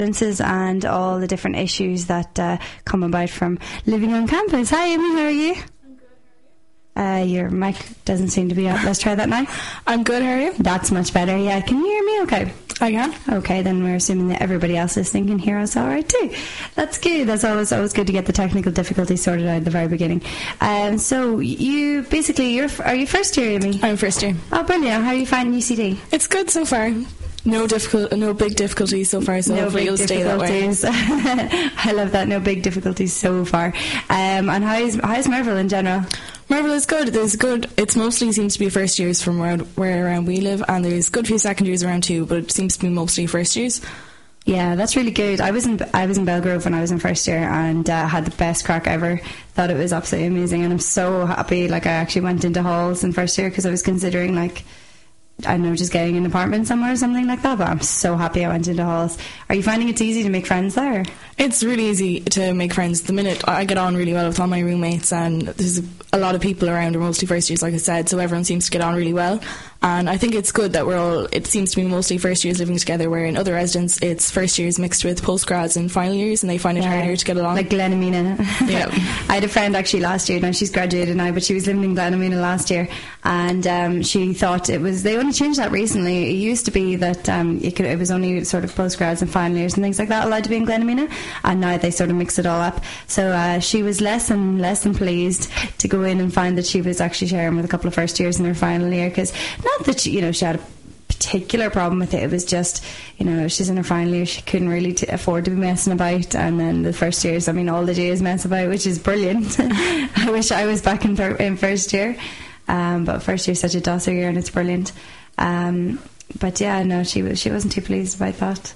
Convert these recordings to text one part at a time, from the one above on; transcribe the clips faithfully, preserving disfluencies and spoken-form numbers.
and all the different issues that uh, come about from living on campus. Hi Amy, how are you? I'm good, how are you? Uh, your mic doesn't seem to be up. Let's try that now. I'm good, how are you? That's much better, yeah. Can you hear me okay? I can. Okay, then we're assuming that everybody else listening can hear us all right too. That's good. That's always always good to get the technical difficulties sorted out at the very beginning. Um, so you basically, you're are you first year, Amy? I'm first year. Oh, brilliant. How are you finding U C D? It's good so far. No difficult, no big difficulties so far, so no hopefully it'll stay that way. I love that. No big difficulties so far. Um, and how is how is Merville in general? Merville is good. There's good. It's mostly seems to be first years from where, where around we live, and there's good few second years around too. But it seems to be mostly first years. Yeah, that's really good. I was in I was in Belgrove when I was in first year, and uh, had the best crack ever. Thought it was absolutely amazing, and I'm so happy. Like I actually went into halls in first year because I was considering like, I don't know, just getting an apartment somewhere or something like that, but I'm so happy I went into halls. Are you finding it's easy to make friends there? It's really easy to make friends. The minute I get on really well with all my roommates, and there's a lot of people around, are mostly first years like I said, so everyone seems to get on really well. And I think it's good that we're all, it seems to be mostly first years living together, where in other residents it's first years mixed with postgrads and final years, and they find it yeah. harder to get along. Like Glenamina. Yeah. I had a friend actually last year, now she's graduated now, but she was living in Glenamina last year, and um, she thought it was, they only changed that recently. It used to be that um, it, could, it was only sort of postgrads and final years and things like that allowed to be in Glenamina, and now they sort of mix it all up. So uh, she was less and less than pleased to go in and find that she was actually sharing with a couple of first years in her final year, because not that she, you know, she had a particular problem with it, it was just, you know, she's in her final year, she couldn't really t- afford to be messing about, and then the first years, I mean, all they do is mess about, which is brilliant. I wish I was back in, fir- in first year, um, but first year is such a dosser year and it's brilliant. Um, but yeah, no, she was she wasn't too pleased about that.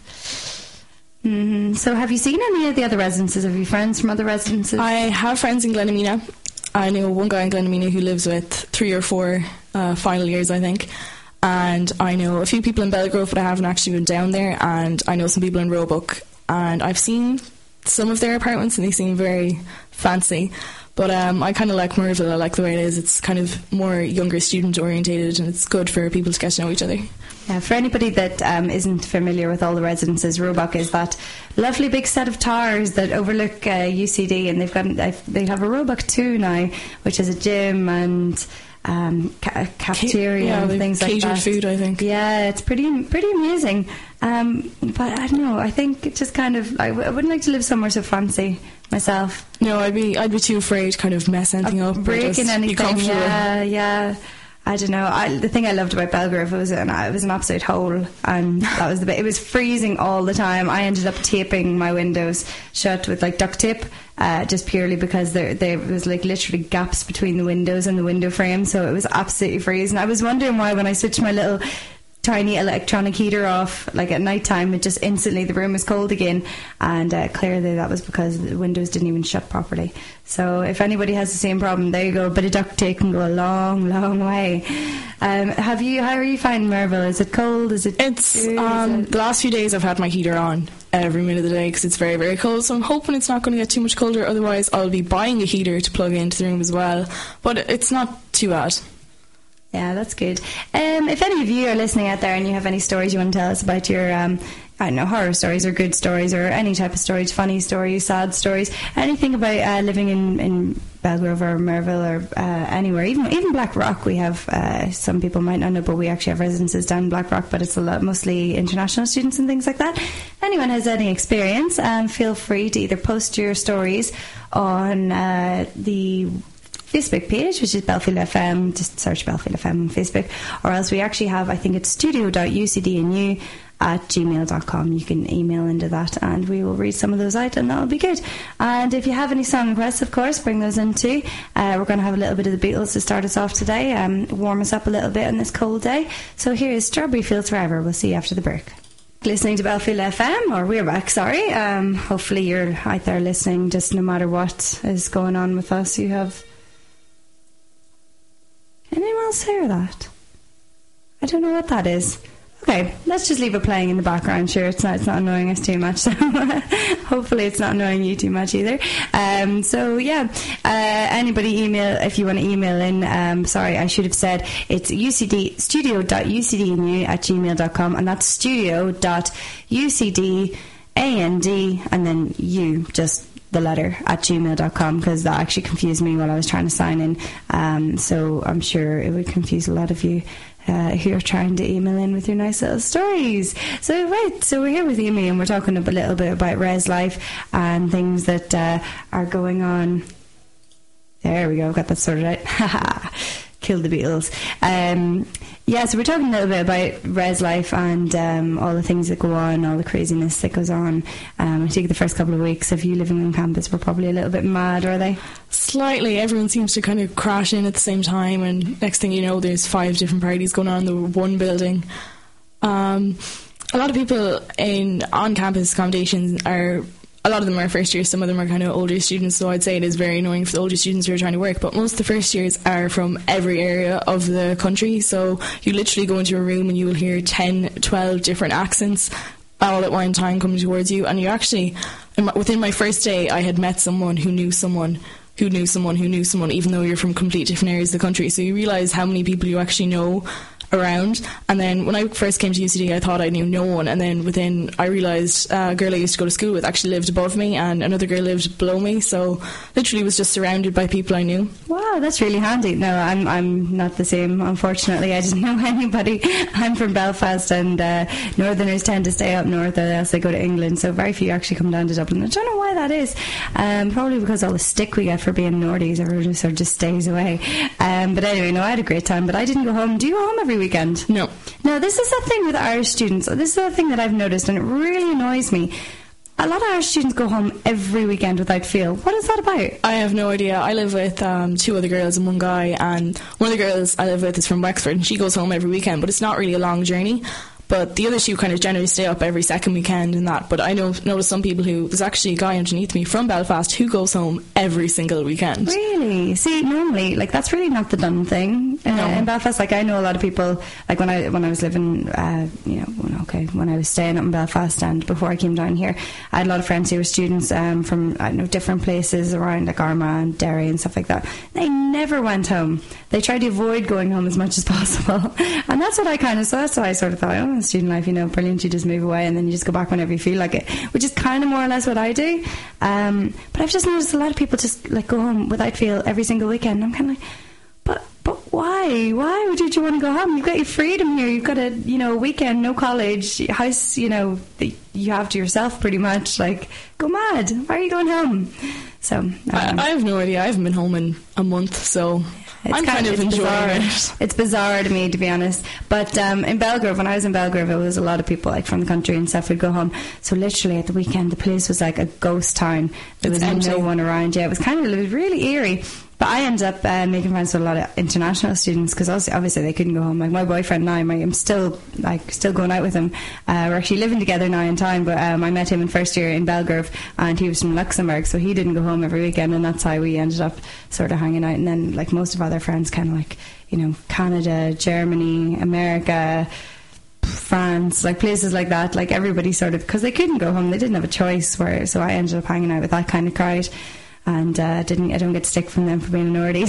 Mm-hmm. So have you seen any of the other residences? Have you friends from other residences? I have friends in Glenamina. I know one guy in Glenamina who lives with three or four uh, final years, I think. And I know a few people in Belgrove, but I haven't actually been down there. And I know some people in Roebuck. And I've seen some of their apartments and they seem very fancy. But um, I kind of like Merville. I like the way it is. It's kind of more younger student orientated, and it's good for people to get to know each other. Yeah, for anybody that um, isn't familiar with all the residences, Roebuck is that lovely big set of towers that overlook uh, U C D, and they've got they have a Roebuck two now, which is a gym and um, ca- cafeteria yeah, and things like that. Catered food, I think. Yeah, it's pretty pretty amazing. Um, but I don't know. I think it just kind of I, w- I wouldn't like to live somewhere so fancy myself. No, I'd be I'd be too afraid to kind of mess anything of up, breaking anything. Be yeah, yeah. I don't know. I, the thing I loved about Belgrove was an, it was an absolute hole, and that was the bit. It was freezing all the time. I ended up taping my windows shut with like duct tape, uh, just purely because there there was like literally gaps between the windows and the window frame, so it was absolutely freezing. I was wondering why when I switched my little tiny electronic heater off, like at night time, it just instantly the room was cold again, and uh, clearly that was because the windows didn't even shut properly. So if anybody has the same problem, there you go. A bit of duct tape can go a long long way. Um, have you how are you finding Merville? Is it cold? Is it it's good? um, Is it... the last few days I've had my heater on every minute of the day because it's very very cold, so I'm hoping it's not going to get too much colder, otherwise I'll be buying a heater to plug into the room as well, but it's not too bad. Yeah, that's good. Um, if any of you are listening out there and you have any stories you want to tell us about your, um, I don't know, horror stories or good stories or any type of stories, funny stories, sad stories, anything about uh, living in, in Belgrove or Merville or uh, anywhere, even even Blackrock, we have, uh, some people might not know, but we actually have residences down in Blackrock, but it's a lot, mostly international students and things like that. If anyone has any experience, um, feel free to either post your stories on uh, the Facebook page, which is Belfield F M. Just search Belfield F M on Facebook, or else we actually have, I think it's studio dot u c d n u at gmail dot com. You can email into that and we will read some of those out, and that'll be good. And if you have any song requests, of course, bring those in too. Uh, we're going to have a little bit of the Beatles to start us off today, um, warm us up a little bit on this cold day. So here is Strawberry Fields Forever. We'll see you after the break. Listening to Belfield F M, or we're back, sorry. Um, hopefully you're out there listening, just no matter what is going on with us. You have... Anyone else hear that? I don't know what that is. Okay, let's just leave it playing in the background. Sure, it's not it's not annoying us too much. So hopefully it's not annoying you too much either. Um, so yeah, uh, anybody email if you want to email in. Um, sorry, I should have said it's U C D studio dot u c d n u at gmail dot com, and that's studio dot u c d A N D and then U, just the letter, at gmail dot com, because that actually confused me while I was trying to sign in. Um, so I'm sure it would confuse a lot of you Uh, who are trying to email in with your nice little stories. So right, so we're here with Amy and we're talking a little bit about res life and things that uh, are going on. There we go, got that sorted out. Kill the Beatles. Um, yeah, so we're talking a little bit about res life and um, all the things that go on, all the craziness that goes on. Um, I think the first couple of weeks of you living on campus were probably a little bit mad, are they? Slightly. Everyone seems to kind of crash in at the same time, and next thing you know, there's five different parties going on in the one building. Um, a lot of people in on-campus accommodations are... A lot of them are first years, some of them are kind of older students, so I'd say it is very annoying for the older students who are trying to work, but most of the first years are from every area of the country, so you literally go into a room and you will hear ten, twelve different accents all at one time coming towards you, and you actually, within my first day, I had met someone who knew someone who knew someone who knew someone, even though you're from complete different areas of the country, so you realise how many people you actually know around. And then when I first came to U C D, I thought I knew no one, and then within I realised uh, a girl I used to go to school with actually lived above me and another girl lived below me, so literally was just surrounded by people I knew. Wow, that's really handy. No, I'm I'm not the same, unfortunately. I didn't know anybody. I'm from Belfast, and uh, Northerners tend to stay up north, or else they go to England, so very few actually come down to Dublin. I don't know why that is. Um, probably because all the stick we get for being Nordies, everyone just sort of just stays away. Um, but anyway, no, I had a great time, but I didn't go home. Do you go home every weekend? No. No, this is the thing with Irish students. This is the thing that I've noticed, and it really annoys me. A lot of Irish students go home every weekend without fail. What is that about? I have no idea. I live with um, two other girls and one guy, and one of the girls I live with is from Wexford, and she goes home every weekend, but it's not really a long journey. But the other two kind of generally stay up every second weekend and that. But I know notice some people who... There's actually a guy underneath me from Belfast who goes home every single weekend. Really? See, normally, like, that's really not the done thing. Uh, no. In Belfast, like, I know a lot of people... Like, when I when I was living... Uh, you know, well, okay, when I was staying up in Belfast and before I came down here, I had a lot of friends who were students um, from, I don't know, different places around, like Armagh and Derry and stuff like that. They never went home. They tried to avoid going home as much as possible. And that's what I kind of... So that's why I sort of thought, oh, student life, you know, brilliant, you just move away and then you just go back whenever you feel like it, which is kind of more or less what I do. Um, but I've just noticed a lot of people just like go home without fail every single weekend. I'm kind of like, but but why? Why would you want to go home? You've got your freedom here. You've got a, you know, a weekend, no college, house, you know, that you have to yourself pretty much. Like, go mad. Why are you going home? So um, I, I have no idea. I haven't been home in a month, so It's I'm kind, kind of enjoying bizarre. it. It's bizarre to me, to be honest. But um, in Belgrave, when I was in Belgrave, it was a lot of people like from the country and stuff would go home. So literally at the weekend, the place was like a ghost town. There It's was empty. no one around. Yeah, it was kind of it was really eerie. But I ended up uh, making friends with a lot of international students because obviously they couldn't go home. Like my boyfriend now, I'm still like still going out with him. Uh, we're actually living together now in town. But um, I met him in first year in Belgrave, and he was from Luxembourg, so he didn't go home every weekend, and that's how we ended up sort of hanging out. And then like most of our other friends, kind of like you know Canada, Germany, America, France, like places like that. Like everybody sort of because they couldn't go home, they didn't have a choice. Where so I ended up hanging out with that kind of crowd. And uh, didn't I don't get stick from them for being a Nordies.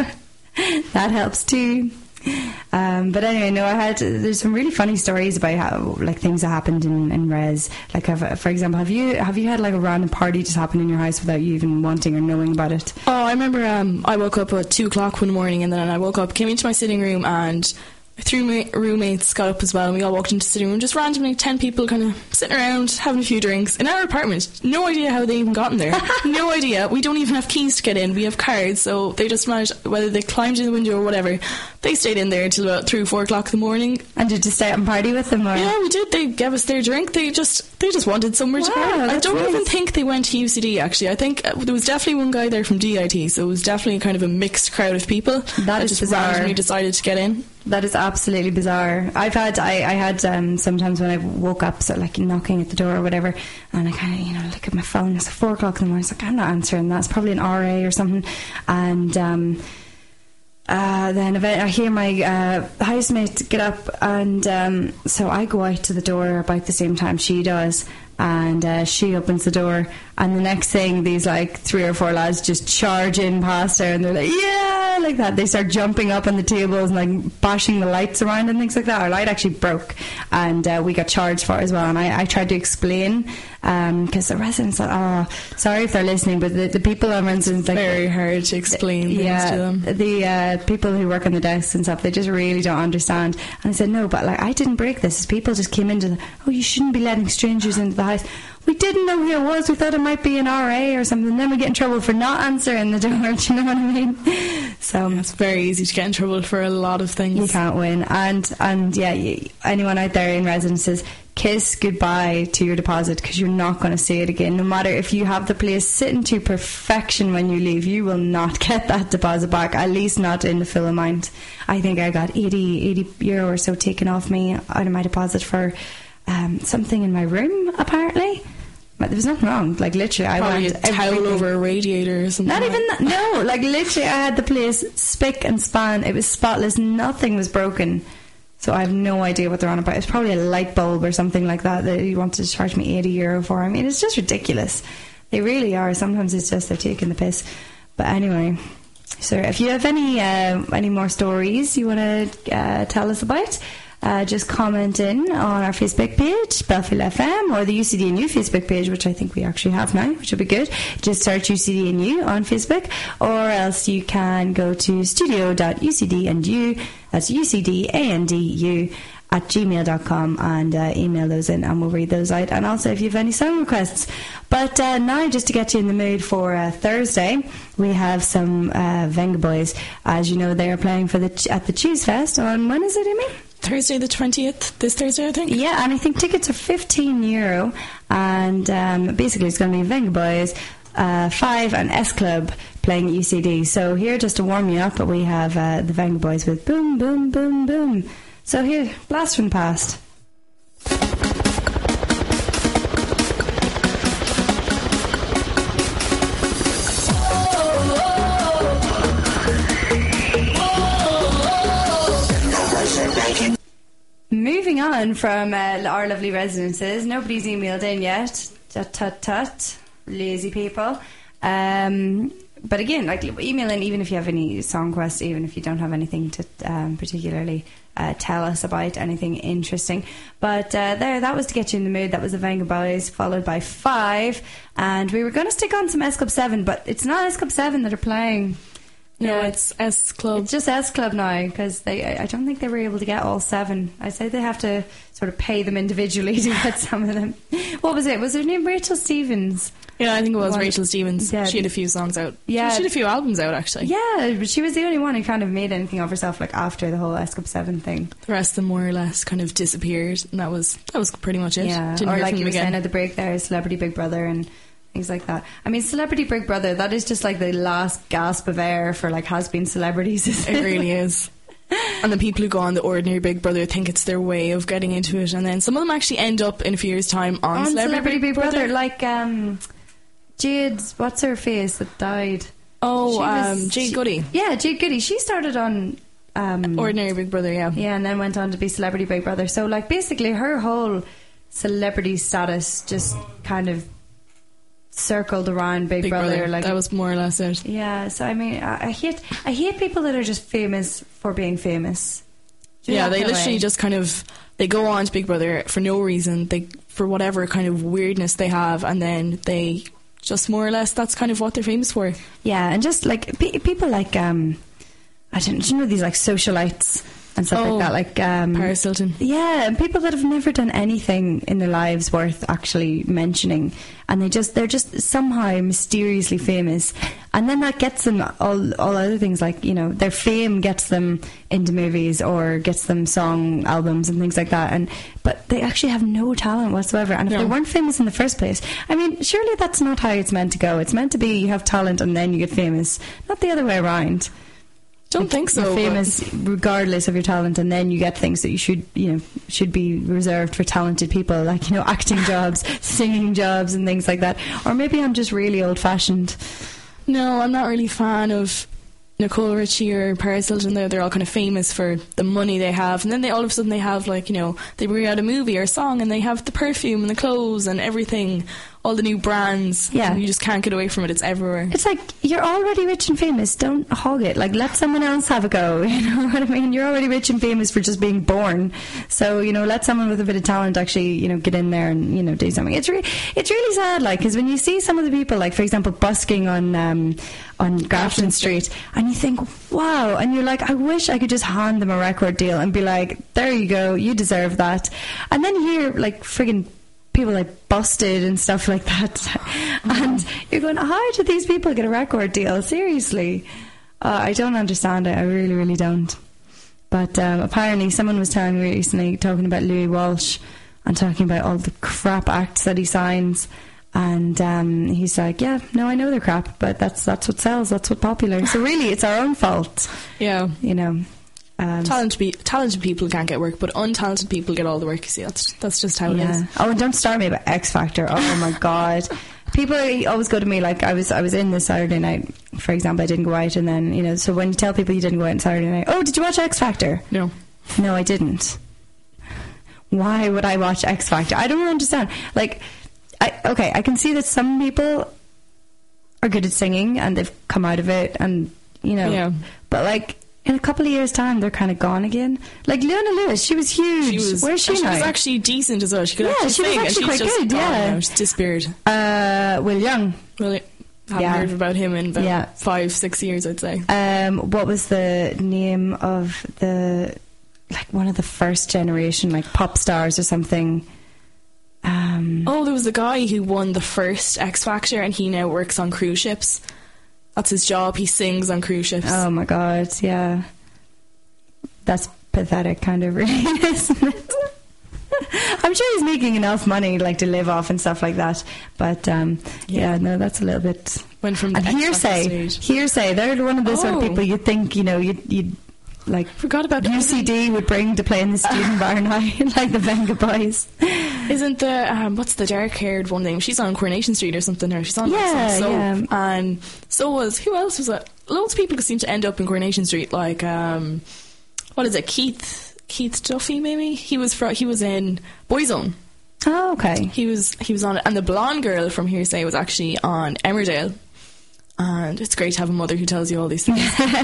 That helps too. Um, but anyway, no, I had there's some really funny stories about how like things that happened in, in res. Like, have, for example, have you have you had like a random party just happen in your house without you even wanting or knowing about it? Oh, I remember. Um, I woke up at two o'clock one morning, and then I woke up, came into my sitting room, and three my roommates got up as well, and we all walked into the sitting room. Just randomly, ten people kind of sitting around having a few drinks in our apartment. No idea how they even got in there. No idea. We don't even have keys to get in. We have cards, so they just managed, whether they climbed in the window or whatever, they stayed in there until about three or four o'clock in the morning. And did you stay out and party with them? Or? Yeah, we did. They gave us their drink. They just they just wanted somewhere Wow, to party. I that's don't nice. even think they went to U C D. Actually, I think uh, there was definitely one guy there from D I T, so it was definitely kind of a mixed crowd of people That is just bizarre. randomly decided to get in. That is absolutely bizarre. I've had, I, I had um, sometimes when I woke up, so like knocking at the door or whatever, and I kind of, you know, look at my phone. It's like four o'clock in the morning. It's like I'm not answering that. It's probably an R A or something. And um, uh, then I hear my uh, housemate get up, and um, so I go out to the door about the same time she does. and uh, she opens the door, and the next thing these like three or four lads just charge in past her, and they're like, yeah, like that. They start jumping up on the tables and like bashing the lights around and things like that. Our light actually broke, and uh, we got charged for it as well. And I, I tried to explain, because um, the residents thought, oh, sorry if they're listening, but the, the people on residents, like, very hard to explain things yeah, to them. The uh, people who work on the desks and stuff, they just really don't understand. And I said, no, but like I didn't break this. People just came into the, oh, you shouldn't be letting strangers into the house. We didn't know who it was. We thought it might be an R A or something. Then we get in trouble for not answering the door. Do you know what I mean? So it's very easy to get in trouble for a lot of things. You can't win. And and yeah, you, anyone out there in residences, kiss goodbye to your deposit, because you're not going to see it again. No matter if you have the place sitting to perfection when you leave, you will not get that deposit back, at least not in the full amount. I think I got eighty, eighty euro or so taken off me out of my deposit for um, something in my room, apparently. But there was nothing wrong. Like, literally, Probably I went a towel everything. over a radiator or something. Not like even that. No, like, literally, I had the place spick and span. It was spotless. Nothing was broken. So I have no idea what they're on about. It's probably a light bulb or something like that that you wanted to charge me eighty euro for. I mean, it's just ridiculous. They really are. Sometimes it's just they're taking the piss. But anyway, so if you have any uh, any more stories you want to uh, tell us about, uh, just comment in on our Facebook page, Belfield F M, or the U C D N U Facebook page, which I think we actually have now, which will be good. Just search U C D N U on Facebook, or else you can go to studio dot u c d and u, that's U C D A N D U, at gmail dot com, and uh, email those in and we'll read those out. And also if you have any song requests. But uh, now, just to get you in the mood for uh, Thursday, we have some uh, Venga Boys. As you know, they are playing for the ch- at the Cheese Fest on, when is it, Amy? Thursday the twentieth, this Thursday, I think. Yeah, and I think tickets are fifteen euro, and um, basically it's going to be Venga Boys, uh, Five and S Club playing at U C D. So here, just to warm you up, we have uh, the Venga Boys with Boom Boom Boom Boom. So here, blast from the past. Moving on from uh, our lovely residences, nobody's emailed in yet. Tut tut tut, lazy people. Um, but again, like, email in even if you have any song requests, even if you don't have anything to um, particularly uh, tell us about, anything interesting. But uh, there, that was to get you in the mood. That was the Venga Boys, followed by Five, and we were going to stick on some S Club seven, but it's not S Club seven that are playing. No, Yeah. it's S Club. It's just S Club now, because they. I I don't think they were able to get all seven. I say they have to sort of pay them individually to get some of them. What was it? Was her name Rachel Stevens? Yeah, I think it was One- Rachel Stevens. Yeah. She had a few songs out. Yeah. She had a few albums out, actually. Yeah, but she was the only one who kind of made anything of herself, like, after the whole S Club seven thing. The rest of them more or less kind of disappeared, and that was that was pretty much it. Yeah, Didn't or hear like from you them were again. saying at the break there, Celebrity Big Brother and things like that. I mean, Celebrity Big Brother, that is just like the last gasp of air for like has-been celebrities. Isn't It really is. And the people who go on the ordinary Big Brother think it's their way of getting into it, and then some of them actually end up in a few years' time on, on Celebrity, Celebrity Big Brother, Brother. like um, Jade, what's her face that died? Oh, She was- um, Jade she- Goody. Yeah, Jade Goody. She started on um, Ordinary Big Brother, yeah. yeah, and then went on to be Celebrity Big Brother. So, like, basically, her whole celebrity status just kind of circled around Big, Big Brother. Brother. Like, that was more or less it. yeah. So, I mean, I, I hate, I hate people that are just famous for being famous. Do you Yeah, know that they kind of literally way? just kind of they go on to Big Brother for no reason, they for whatever kind of weirdness they have, and then they just more or less that's kind of what they're famous for. Yeah, and just like pe- people like um, I don't do you know these like socialites and stuff Oh, like that, like um, Paris Hilton. yeah, and people that have never done anything in their lives worth actually mentioning, and they just they're just somehow mysteriously famous, and then that gets them all all other things, like, you know, their fame gets them into movies or gets them song albums and things like that, and but they actually have no talent whatsoever. And if No. they weren't famous in the first place, I mean, surely that's not how it's meant to go. It's meant to be you have talent and then you get famous, not the other way around. Don't think so. You're but- famous regardless of your talent, and then you get things that you should, you know, should be reserved for talented people, like, you know, acting jobs, singing jobs, and things like that. Or maybe I'm just really old-fashioned. No, I'm not really a fan of Nicole Richie or Paris Hilton, they're, they're all kind of famous for the money they have, and then they all of a sudden they have, like, you know, they bring out a movie or a song and they have the perfume and the clothes and everything, all the new brands. Yeah. And you just can't get away from it. It's everywhere. It's like, you're already rich and famous, don't hog it. Like, let someone else have a go. You know what I mean? You're already rich and famous for just being born. So, you know, let someone with a bit of talent actually, you know, get in there and, you know, do something. It's, re- it's really sad, like, because when you see some of the people, like, for example, busking on um, on Grafton Street, and you think, wow, and you're like, I wish I could just hand them a record deal and be like, there you go, you deserve that. And then you hear, like, friggin' people like Busted and stuff like that, mm. and you're going, how did these people get a record deal? Seriously, uh, I don't understand it. I really, really don't. But um, apparently, someone was telling me recently, talking about Louis Walsh and talking about all the crap acts that he signs, and um, he's like, "Yeah, no, I know they're crap, but that's that's what sells. That's what popular. So really, it's our own fault." Yeah, you know. Um, talented, be- talented people can't get work, but untalented people get all the work. You see, that's that's just how yeah. it is. Oh, and don't start me about X Factor. Oh my god, people always go to me like I was I was in this Saturday night, for example. I didn't go out, and then, you know, so when you tell people you didn't go out on Saturday night, oh, did you watch X Factor? No, no, I didn't. Why would I watch X Factor? I don't understand. Like, I okay, I can see that some people are good at singing and they've come out of it, and, you know, yeah. but like, in a couple of years' time, they're kind of gone again. Like Leona Lewis, she was huge. She was, Where's she she now? was actually decent as well. She could yeah, actually she sing, was actually and quite she's just good. Yeah, gone now. She's disappeared. Uh, Will Young. Well, I haven't yeah. heard about him in about yeah. five, six years, I'd say. Um, what was the name of the, like, one of the first generation, like, pop stars or something? Um, oh, there was a guy who won the first X Factor, and he now works on cruise ships. That's his job. He sings on cruise ships. Oh my god, yeah. That's pathetic, kind of, really, isn't it? I'm sure he's making enough money, like, to live off and stuff like that. But um, yeah. yeah, no, that's a little bit. Went from the and hearsay, hearsay. They're one of the oh. sort of people you think, you know, you you like. Forgot about U C D would bring to play in the student bar night, like the Venga Boys. Isn't the um, what's the dark-haired one name? She's on Coronation Street or something. Or she's on yeah, some soap. yeah. And so was who else was it? Loads of people seem to end up in Coronation Street, like. Um, What is it? Keith Keith Duffy, maybe? He was fr- he was in Boyzone. Oh, okay. He was he was on it, and the blonde girl from Hearsay was actually on Emmerdale. And it's great to have a mother who tells you all these things.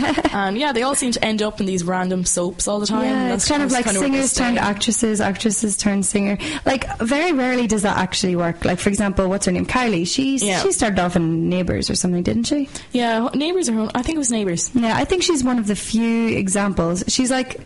And yeah, they all seem to end up in these random soaps all the time. Yeah, That's it's kind of like kind of singers turned actresses, actresses turned singer. Like, very rarely does that actually work. Like, for example, what's her name? Kylie. She yeah. she started off in Neighbours or something, didn't she? Yeah, Neighbours. Are, I think it was Neighbours. Yeah, I think she's one of the few examples. She's like,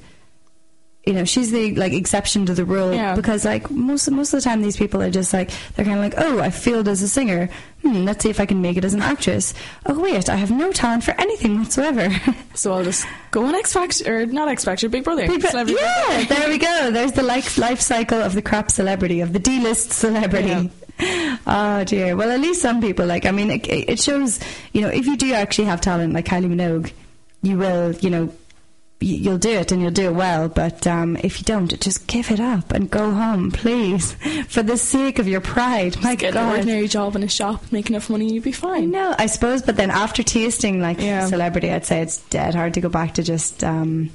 you know, she's the, like, exception to the rule, yeah. because, like, most most of the time these people are just like, they're kind of like, oh, I failed as a singer, hmm, let's see if I can make it as an actress. Oh wait, I have no talent for anything whatsoever. So I'll just go on X Factor, or not X Factor, Big Brother. Big Bro- yeah, there we go. There's the life life cycle of the crap celebrity, of the D-list celebrity. Yeah. Oh dear. Well, at least some people, like, I mean, it, it shows, you know, if you do actually have talent, like Kylie Minogue, you will, you know, you'll do it and you'll do it well, but um, if you don't, just give it up and go home, please, for the sake of your pride. My just get God. an ordinary job in a shop, make enough money, you'll be fine. No, I suppose, but then after tasting, like, yeah. celebrity, I'd say it's dead hard to go back to just um,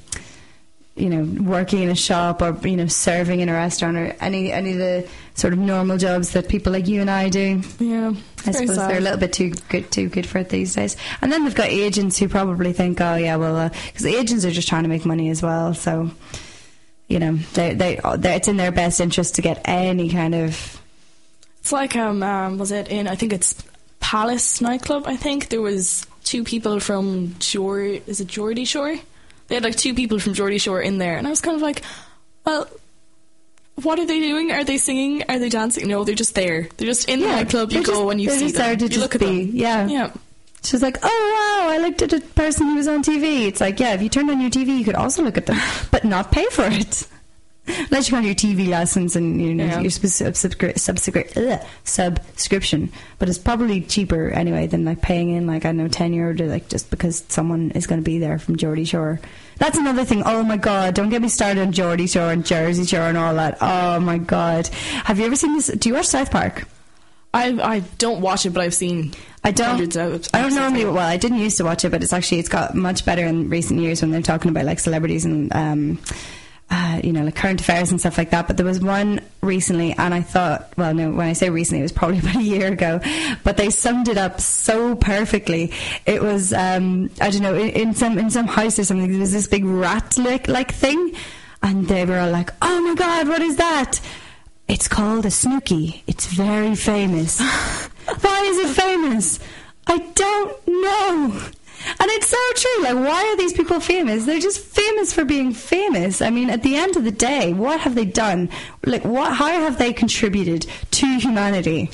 you know, working in a shop, or, you know, serving in a restaurant, or any any of the sort of normal jobs that people like you and I do. Yeah, I suppose sad. They're a little bit too good too good for it these days. And then they've got agents who probably think, oh yeah, well, because uh, agents are just trying to make money as well. So, you know, they they it's in their best interest to get any kind of. It's like um, um was it in I think it's Palace nightclub. I think there was two people from Jor is it Geordie Shore. They had like two people from Geordie Shore in there, and I was kind of like, well, what are they doing? Are they singing? Are they dancing? No, they're just there. They're just in yeah, the nightclub. You go just, and you see them. You look at be, them. Yeah. Yeah. She's like, oh wow, I looked at a person who was on T V. It's like, yeah, if you turned on your T V, you could also look at them, but not pay for it. Unless you have your T V lessons and, you know, yeah. your subscri- subscri- ugh, subscription, but it's probably cheaper anyway than like paying in like I don't know ten euro to like just because someone is going to be there from Geordie Shore. That's another thing. Oh my God, don't get me started on Geordie Shore and Jersey Shore and all that. Oh my God, have you ever seen this? Do you watch South Park? I I don't watch it, but I've seen I don't. hundreds of I don't normally. episodes. Well, I didn't used to watch it, but it's actually it's got much better in recent years when they're talking about like celebrities and um, uh, you know, like current affairs and stuff like that. But there was one recently, and I thought, well, no, when I say recently, it was probably about a year ago. But they summed it up so perfectly. It was um, I don't know, in, in some in some house or something. There was this big rat like like thing, and they were all like, "Oh my god, what is that?" It's called a Snooki. It's very famous. Why is it famous? I don't know. And it's so true. Like, why are these people famous? They're just famous for being famous. I mean, at the end of the day, what have they done? Like, what? How have they contributed to humanity?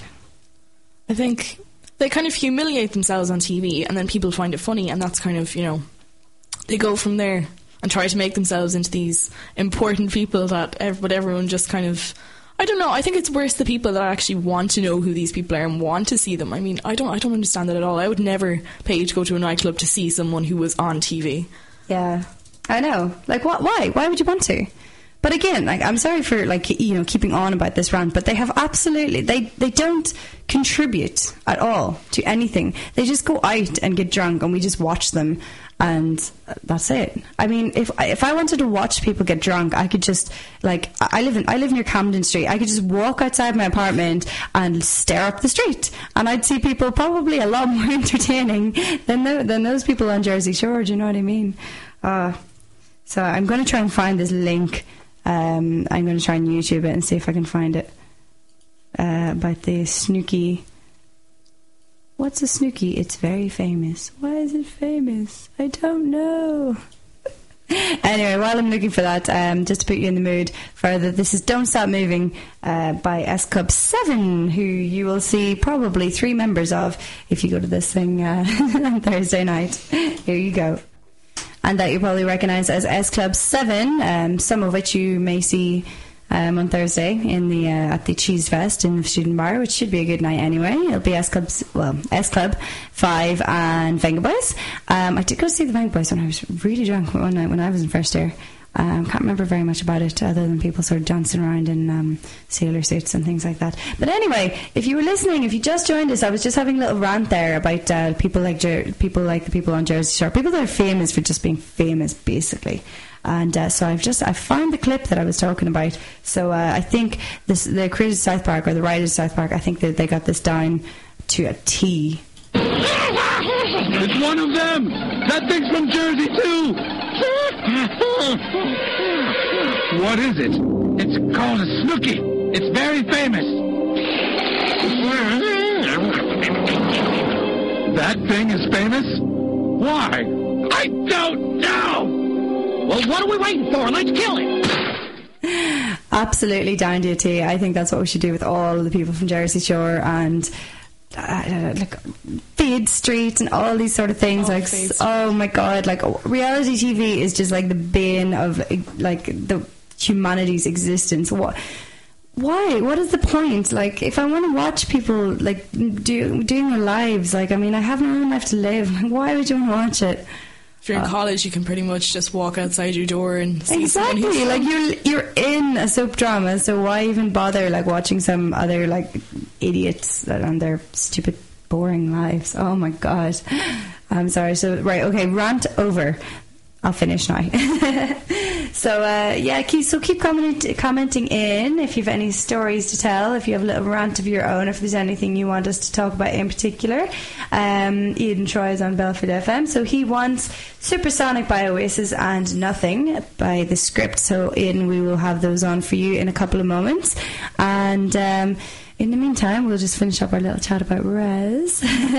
I think they kind of humiliate themselves on T V, and then people find it funny, and that's kind of, you know, they go from there and try to make themselves into these important people that ev- but everyone just kind of... I don't know. I think it's worse the people that actually want to know who these people are and want to see them. I mean, I don't I don't understand that at all. I would never pay to go to a nightclub to see someone who was on T V. Yeah, I know. Like, what? Why? Why would you want to? But again, like, I'm sorry for, like, you know, keeping on about this rant, but they have absolutely, they, they don't contribute at all to anything. They just go out and get drunk, and we just watch them, and that's it. I mean, if if I wanted to watch people get drunk, I could just, like, I live in I live near Camden Street. I could just walk outside my apartment and stare up the street, and I'd see people probably a lot more entertaining than the, than those people on Jersey Shore. Do you know what I mean? Uh, so I'm going to try and find this link. Um, I'm going to try and YouTube it and see if I can find it. Uh, about the Snooki. What's a Snooki? It's very famous. Why is it famous? I don't know. Anyway, while I'm looking for that, um, just to put you in the mood further, this is Don't Stop Moving uh, by S Club seven, who you will see probably three members of if you go to this thing uh, on Thursday night. Here you go. And that you probably recognise as S Club seven, um, some of which you may see um, on Thursday in the uh, at the Cheese Fest in the Student Bar, which should be a good night anyway. It'll be S Club, well, S Club five and Venga Boys. Um, I did go see the Venga Boys when I was really drunk one night when I was in first year. Um, can't remember very much about it other than people sort of dancing around in um, sailor suits and things like that. But anyway, if you were listening, if you just joined us, I was just having a little rant there about uh, people like Jer- people like the people on Jersey Shore, people that are famous for just being famous, basically. And uh, so I've just I found the clip that I was talking about. So uh, I think this, the creators of South Park or the writers of South Park, I think that they got this down to a T. It's one of them. That thing's from Jersey too. What is it? It's called a Snooki. It's very famous. That thing is famous? Why? I don't know. Well, what are we waiting for? Let's kill it. Absolutely down to a T. I think that's what we should do with all the people from Jersey Shore and uh, like Feed Street and all these sort of things. Oh, like, oh my god, like reality T V is just like the bane of like the humanity's existence. What? Why? What is the point? Like, if I want to watch people like do doing their lives, like, I mean, I have no own life to live. Like, why would you want to watch it? If you're in uh, college, you can pretty much just walk outside your door and see exactly. someone who's Like, you're you're in a soap drama, so why even bother like watching some other like idiots and their stupid, boring lives? Oh my god. I'm sorry. So right, okay, rant over. I'll finish now. So uh, yeah, keep, so keep comment, commenting in if you have any stories to tell, if you have a little rant of your own, if there's anything you want us to talk about in particular. Um, Eden Troy is on Belford F M, so he wants Supersonic by Oasis and Nothing by The Script. So Eden, we will have those on for you in a couple of moments, and um, in the meantime we'll just finish up our little chat about Rez.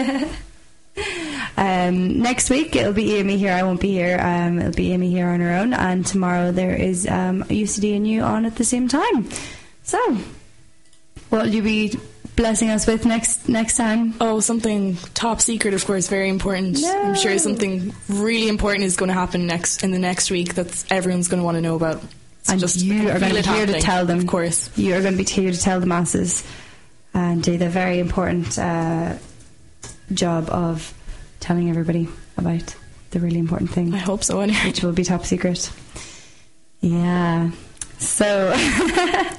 Um, next week it'll be Amy here. I won't be here. Um, it'll be Amy here on her own, and tomorrow there is um, U C D and you on at the same time. So, what will you be blessing us with next next time? Oh, something top secret, of course, very important. No. I'm sure something really important is going to happen next in the next week that everyone's going to want to know about. So and just you are going to be here to tell them. Of course, you are going to be here to tell the masses and do the very important uh, job of telling everybody about the really important thing. I hope so, anyway. Which will be top secret. Yeah. So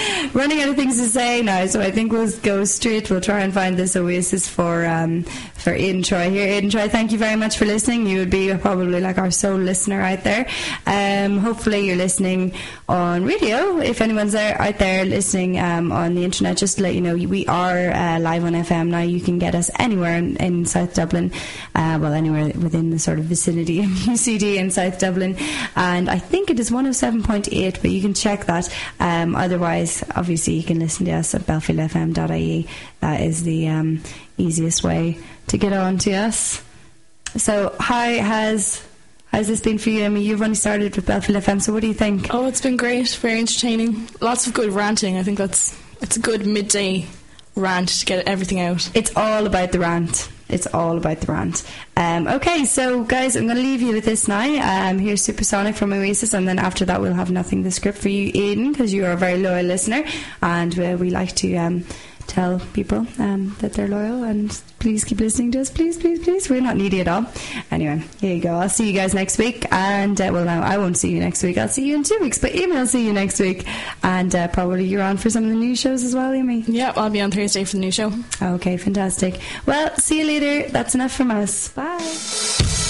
running out of things to say now, so I think we'll go straight. We'll try and find this oasis for um, for Aidan Troy here. Aidan Troy, thank you very much for listening. You would be probably like our sole listener out there. Um, hopefully you're listening on radio. If anyone's there, out there listening um, on the internet, just to let you know, we are uh, live on F M now. You can get us anywhere in, in South Dublin, uh, well, anywhere within the sort of vicinity of U C D in South Dublin, and I think it is one oh seven point eight, but you can check that. Um, otherwise, obviously, you can listen to us at belfield f m dot I E. That is the um, easiest way to get on to us. So, how has how's this been for you? I mean, you've only started with Belfield F M, so what do you think? Oh, it's been great, very entertaining. Lots of good ranting. I think that's it's a good midday rant to get everything out. It's all about the rant. It's all about the rant. Um, okay, so guys, I'm going to leave you with this now. Um, here's Supersonic from Oasis, and then after that we'll have Nothing the Script for you, Aidan, because you are a very loyal listener, and uh, we like to um, tell people um, that they're loyal, and please keep listening to us, please, please, please. We're not needy at all. Anyway, here you go. I'll see you guys next week, and uh, well, no, I won't see you next week. I'll see you in two weeks, but Amy, I'll see you next week, and uh, probably you're on for some of the new shows as well, Amy. Yeah, I'll be on Thursday for the new show. Okay, fantastic. Well, see you later. That's enough from us. Bye.